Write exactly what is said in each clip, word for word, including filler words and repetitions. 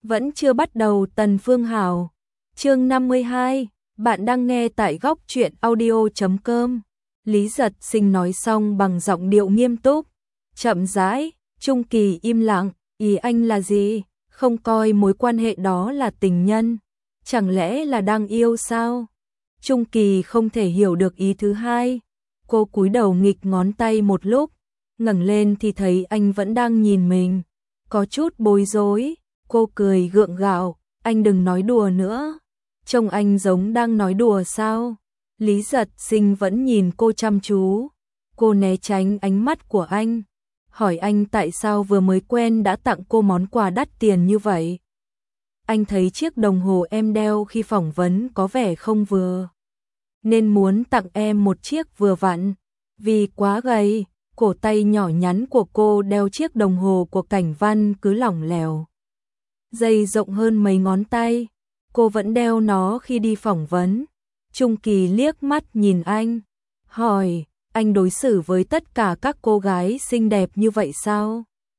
Vẫn chưa bắt đầu Tần Phương Hảo. Chương năm mươi hai, bạn đang nghe tại góc truyện audio chấm com. Lý Giật Sinh nói xong bằng giọng điệu nghiêm túc, chậm rãi. Trung Kỳ im lặng, ý anh là gì? Không coi mối quan hệ đó là tình nhân, chẳng lẽ là đang yêu sao? Trung Kỳ không thể hiểu được ý thứ hai. Cô cúi đầu nghịch ngón tay một lúc, ngẩng lên thì thấy anh vẫn đang nhìn mình, có chút bối rối. Cô cười gượng gạo, anh đừng nói đùa nữa. Trông anh giống đang nói đùa sao? Lý Giật Sinh vẫn nhìn cô chăm chú. Cô né tránh ánh mắt của anh, hỏi anh tại sao vừa mới quen đã tặng cô món quà đắt tiền như vậy. Anh thấy chiếc đồng hồ em đeo khi phỏng vấn có vẻ không vừa, nên muốn tặng em một chiếc vừa vặn. Vì quá gầy, cổ tay nhỏ nhắn của cô đeo chiếc đồng hồ của Cảnh Văn cứ lỏng lẻo. Dây rộng hơn mấy ngón tay, cô vẫn đeo nó khi đi phỏng vấn. Trung Kỳ liếc mắt nhìn anh, hỏi, anh đối xử với tất cả các cô gái xinh đẹp như vậy sao?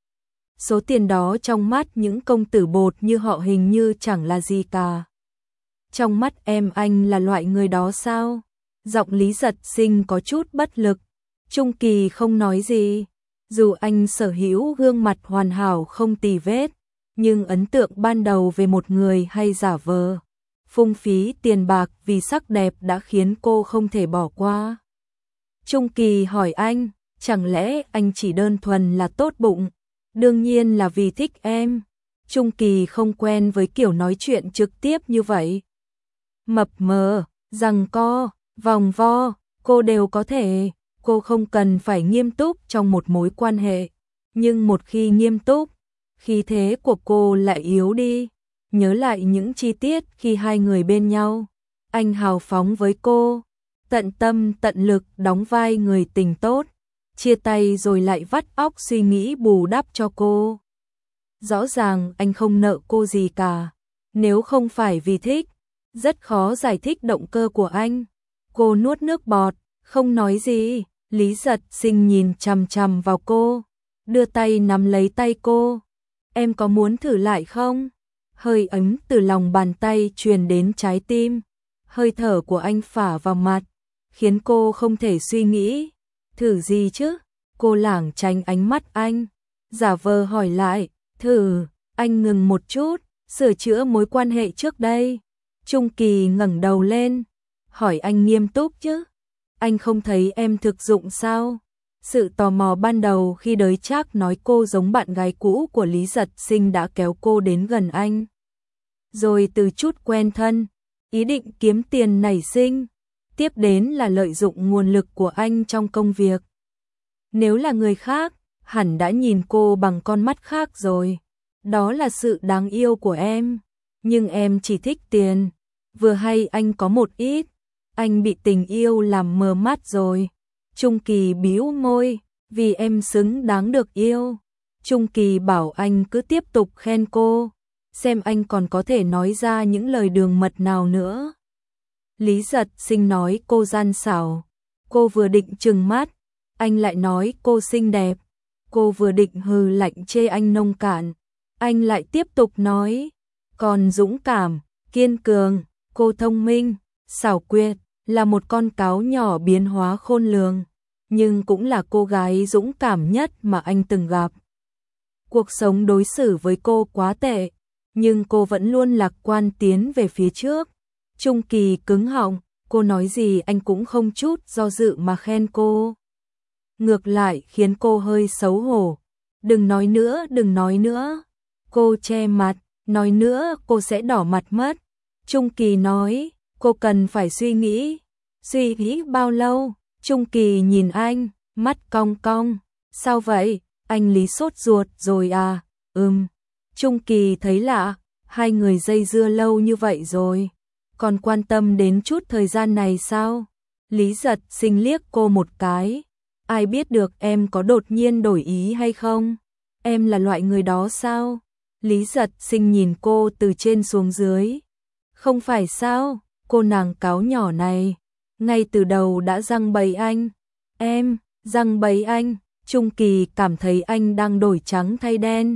Số tiền đó trong mắt những công tử bột như họ hình như chẳng là gì cả. Trong mắt em anh là loại người đó sao? Giọng Lý Giật Sinh có chút bất lực. Trung Kỳ không nói gì. Dù anh sở hữu gương mặt hoàn hảo không tì vết, nhưng ấn tượng ban đầu về một người hay giả vờ, phung phí tiền bạc vì sắc đẹp đã khiến cô không thể bỏ qua. Trung Kỳ hỏi anh, chẳng lẽ anh chỉ đơn thuần là tốt bụng? Đương nhiên là vì thích em. Trung Kỳ không quen với kiểu nói chuyện trực tiếp như vậy. Mập mờ, giằng co, vòng vo, cô đều có thể. Cô không cần phải nghiêm túc trong một mối quan hệ, nhưng một khi nghiêm túc, khí thế của cô lại yếu đi. Nhớ lại những chi tiết khi hai người bên nhau, anh hào phóng với cô, tận tâm tận lực đóng vai người tình tốt, chia tay rồi lại vắt óc suy nghĩ bù đắp cho cô. Rõ ràng anh không nợ cô gì cả, nếu không phải vì thích, rất khó giải thích động cơ của anh. Cô nuốt nước bọt, không nói gì. Lý Giật Sinh nhìn chằm chằm vào cô, đưa tay nắm lấy tay cô. Em có muốn thử lại không? Hơi ấm từ lòng bàn tay truyền đến trái tim. Hơi thở của anh phả vào mặt, khiến cô không thể suy nghĩ. Thử gì chứ? Cô lảng tránh ánh mắt anh, giả vờ hỏi lại. Thử. Anh ngừng một chút, sửa chữa mối quan hệ trước đây. Trung Kỳ ngẩng đầu lên, hỏi anh nghiêm túc chứ? Anh không thấy em thực dụng sao? Sự tò mò ban đầu khi Đới Trác nói cô giống bạn gái cũ của Lý Giật Sinh đã kéo cô đến gần anh. Rồi từ chút quen thân, ý định kiếm tiền nảy sinh, tiếp đến là lợi dụng nguồn lực của anh trong công việc. Nếu là người khác, hẳn đã nhìn cô bằng con mắt khác rồi. Đó là sự đáng yêu của em. Nhưng em chỉ thích tiền. Vừa hay anh có một ít, anh bị tình yêu làm mờ mắt rồi. Trung Kỳ bĩu môi, vì em xứng đáng được yêu. Trung Kỳ bảo anh cứ tiếp tục khen cô, xem anh còn có thể nói ra những lời đường mật nào nữa. Lý Giật Sinh nói cô gian xảo. Cô vừa định trừng mắt, anh lại nói cô xinh đẹp. Cô vừa định hừ lạnh chê anh nông cạn, anh lại tiếp tục nói, còn dũng cảm, kiên cường, cô thông minh, xảo quyệt, là một con cáo nhỏ biến hóa khôn lường, nhưng cũng là cô gái dũng cảm nhất mà anh từng gặp. Cuộc sống đối xử với cô quá tệ, nhưng cô vẫn luôn lạc quan tiến về phía trước. Trung Kỳ cứng họng, cô nói gì anh cũng không chút do dự mà khen cô. Ngược lại khiến cô hơi xấu hổ. Đừng nói nữa, đừng nói nữa. Cô che mặt, nói nữa cô sẽ đỏ mặt mất. Trung Kỳ nói, cô cần phải suy nghĩ. Suy nghĩ bao lâu? Trung Kỳ nhìn anh, mắt cong cong. Sao vậy? Anh Lý sốt ruột rồi à? Ừm. Trung Kỳ thấy lạ, hai người dây dưa lâu như vậy rồi, còn quan tâm đến chút thời gian này sao? Lý Giật Sinh liếc cô một cái. Ai biết được em có đột nhiên đổi ý hay không? Em là loại người đó sao? Lý Giật Sinh nhìn cô từ trên xuống dưới. Không phải sao? Cô nàng cáo nhỏ này ngay từ đầu đã giăng bẫy anh. Em, giăng bẫy anh. Trung Kỳ cảm thấy anh đang đổi trắng thay đen.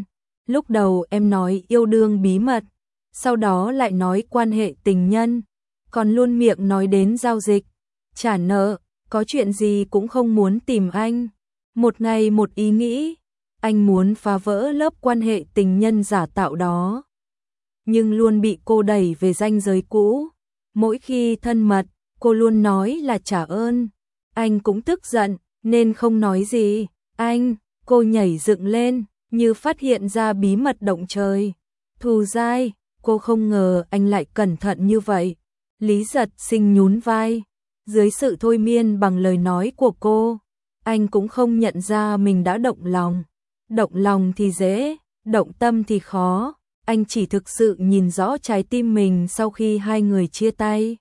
Lúc đầu em nói yêu đương bí mật, sau đó lại nói quan hệ tình nhân, còn luôn miệng nói đến giao dịch, trả nợ, có chuyện gì cũng không muốn tìm anh. Một ngày một ý nghĩ, anh muốn phá vỡ lớp quan hệ tình nhân giả tạo đó. Nhưng luôn bị cô đẩy về ranh giới cũ. Mỗi khi thân mật, cô luôn nói là trả ơn. Anh cũng tức giận, nên không nói gì. Anh, cô nhảy dựng lên, như phát hiện ra bí mật động trời. Thù dai, cô không ngờ anh lại cẩn thận như vậy. Lý Giật Sinh nhún vai. Dưới sự thôi miên bằng lời nói của cô, anh cũng không nhận ra mình đã động lòng. Động lòng thì dễ, động tâm thì khó. Anh chỉ thực sự nhìn rõ trái tim mình sau khi hai người chia tay.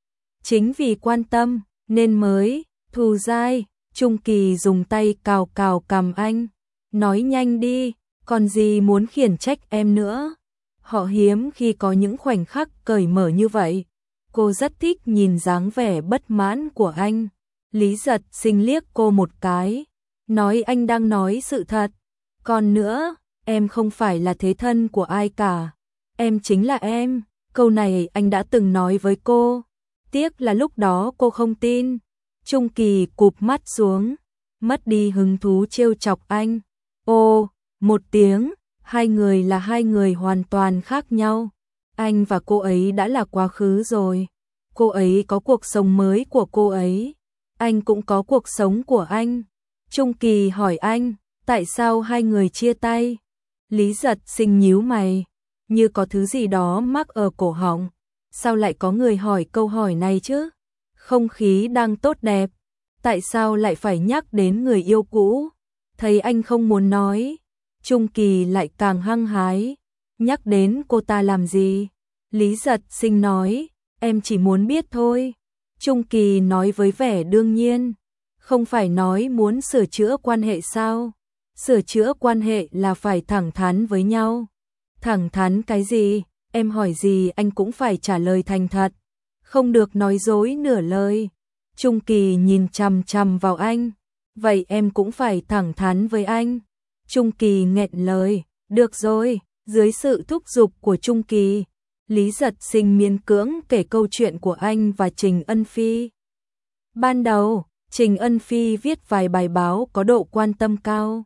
Chính vì quan tâm, nên mới, thù dai. Trung Kỳ dùng tay cào cào cằm anh. Nói nhanh đi, còn gì muốn khiển trách em nữa. Họ hiếm khi có những khoảnh khắc cởi mở như vậy. Cô rất thích nhìn dáng vẻ bất mãn của anh. Lý Giật Sinh liếc cô một cái, nói anh đang nói sự thật. Còn nữa, em không phải là thế thân của ai cả. Em chính là em. Câu này anh đã từng nói với cô. Tiếc là lúc đó cô không tin. Trung Kỳ cụp mắt xuống, mất đi hứng thú trêu chọc anh. Ô, một tiếng, hai người là hai người hoàn toàn khác nhau. Anh và cô ấy đã là quá khứ rồi. Cô ấy có cuộc sống mới của cô ấy. Anh cũng có cuộc sống của anh. Trung Kỳ hỏi anh, tại sao hai người chia tay? Lý Giật Sinh nhíu mày, như có thứ gì đó mắc ở cổ họng. Sao lại có người hỏi câu hỏi này chứ? Không khí đang tốt đẹp. Tại sao lại phải nhắc đến người yêu cũ? Thấy anh không muốn nói, Trung Kỳ lại càng hăng hái. Nhắc đến cô ta làm gì? Lý Giật Sinh nói, em chỉ muốn biết thôi. Trung Kỳ nói với vẻ đương nhiên, không phải nói muốn sửa chữa quan hệ sao? Sửa chữa quan hệ là phải thẳng thắn với nhau. Thẳng thắn cái gì? Em hỏi gì anh cũng phải trả lời thành thật. Không được nói dối nửa lời. Trung Kỳ nhìn chằm chằm vào anh. Vậy em cũng phải thẳng thắn với anh. Trung Kỳ nghẹn lời. Được rồi, dưới sự thúc giục của Trung Kỳ, Lý Giật Sinh miễn cưỡng kể câu chuyện của anh và Trình Ân Phi. Ban đầu, Trình Ân Phi viết vài bài báo có độ quan tâm cao.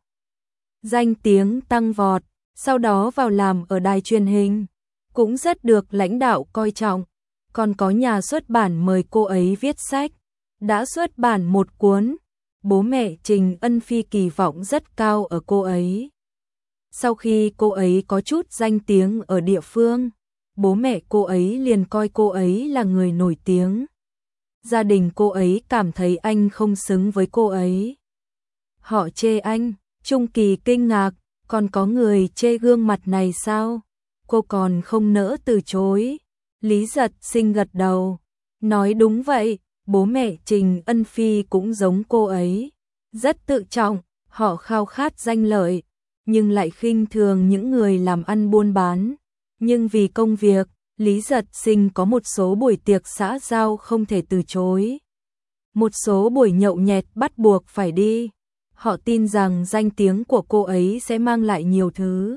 Danh tiếng tăng vọt, sau đó vào làm ở đài truyền hình, cũng rất được lãnh đạo coi trọng. Còn có nhà xuất bản mời cô ấy viết sách, đã xuất bản một cuốn. Bố mẹ Trình Ân Phi kỳ vọng rất cao ở cô ấy. Sau khi cô ấy có chút danh tiếng ở địa phương, bố mẹ cô ấy liền coi cô ấy là người nổi tiếng. Gia đình cô ấy cảm thấy anh không xứng với cô ấy. Họ chê anh. Trung Kỳ kinh ngạc, còn có người chê gương mặt này sao? Cô còn không nỡ từ chối. Lý Giật Sinh gật đầu, nói đúng vậy, bố mẹ Trình Ân Phi cũng giống cô ấy. Rất tự trọng, họ khao khát danh lợi, nhưng lại khinh thường những người làm ăn buôn bán. Nhưng vì công việc, Lý Giật Sinh có một số buổi tiệc xã giao không thể từ chối. Một số buổi nhậu nhẹt bắt buộc phải đi. Họ tin rằng danh tiếng của cô ấy sẽ mang lại nhiều thứ.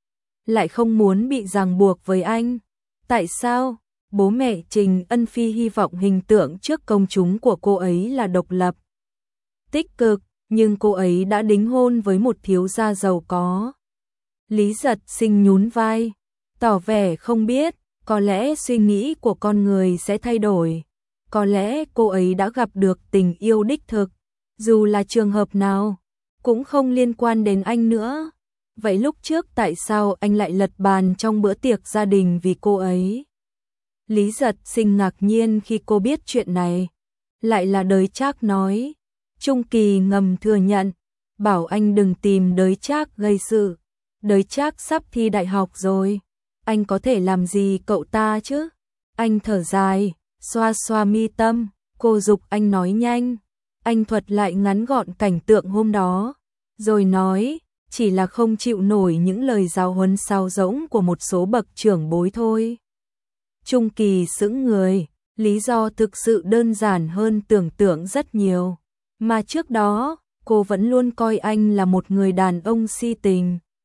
Lại không muốn bị ràng buộc với anh. Tại sao? Bố mẹ Trình Ân Phi hy vọng hình tượng trước công chúng của cô ấy là độc lập, tích cực, nhưng cô ấy đã đính hôn với một thiếu gia giàu có. Lý Giật Sinh nhún vai, tỏ vẻ không biết, có lẽ suy nghĩ của con người sẽ thay đổi. Có lẽ cô ấy đã gặp được tình yêu đích thực, dù là trường hợp nào, cũng không liên quan đến anh nữa. Vậy lúc trước tại sao anh lại lật bàn trong bữa tiệc gia đình vì cô ấy? Lý Giật Sinh ngạc nhiên khi cô biết chuyện này. Lại là Đới Trác nói. Trung Kỳ ngầm thừa nhận, bảo anh đừng tìm Đới Trác gây sự. Đới Trác sắp thi đại học rồi, anh có thể làm gì cậu ta chứ? Anh thở dài, xoa xoa mi tâm, cô giục anh nói nhanh. Anh thuật lại ngắn gọn cảnh tượng hôm đó, rồi nói, chỉ là không chịu nổi những lời giáo huấn sáo rỗng của một số bậc trưởng bối thôi. Trung Kỳ sững người, lý do thực sự đơn giản hơn tưởng tượng rất nhiều. Mà trước đó, cô vẫn luôn coi anh là một người đàn ông si tình.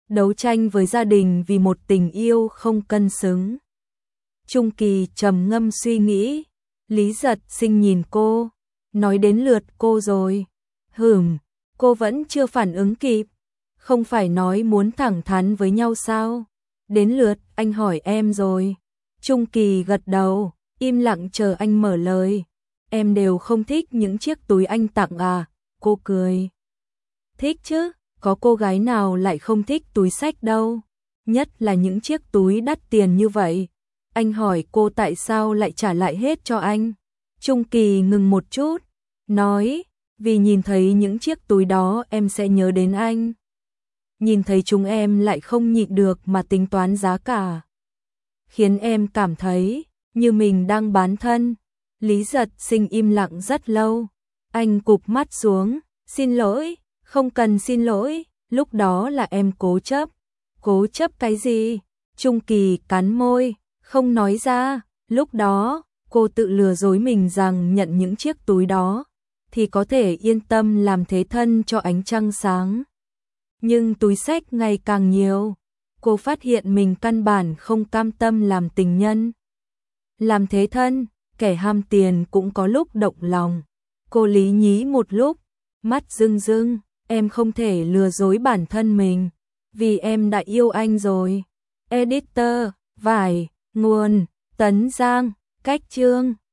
đấu tranh với gia đình vì một tình yêu không cân xứng. Trung Kỳ trầm ngâm suy nghĩ, Lý Giật Sinh nhìn cô, nói đến lượt cô rồi. Hửm, cô vẫn chưa phản ứng kịp, không phải nói muốn thẳng thắn với nhau sao? Đến lượt anh hỏi em rồi. Trung Kỳ gật đầu, im lặng chờ anh mở lời. Em đều không thích những chiếc túi anh tặng à? Cô cười. Thích chứ, có cô gái nào lại không thích túi xách đâu, nhất là những chiếc túi đắt tiền như vậy. Anh hỏi cô tại sao lại trả lại hết cho anh. Trung Kỳ ngừng một chút, nói, vì nhìn thấy những chiếc túi đó em sẽ nhớ đến anh. Nhìn thấy chúng em lại không nhịn được mà tính toán giá cả, khiến em cảm thấy như mình đang bán thân. Lý Giật Sinh im lặng rất lâu, anh cụp mắt xuống, xin lỗi, không cần xin lỗi, lúc đó là em cố chấp. Cố chấp cái gì? Trung Kỳ cắn môi, không nói ra, lúc đó, cô tự lừa dối mình rằng nhận những chiếc túi đó, thì có thể yên tâm làm thế thân cho ánh trăng sáng. Nhưng túi xách ngày càng nhiều, cô phát hiện mình căn bản không cam tâm làm tình nhân. Làm thế thân, kẻ ham tiền cũng có lúc động lòng. Cô lý nhí một lúc, mắt rưng rưng, em không thể lừa dối bản thân mình, vì em đã yêu anh rồi. Editor, vải, nguồn, Tấn Giang, cách chương.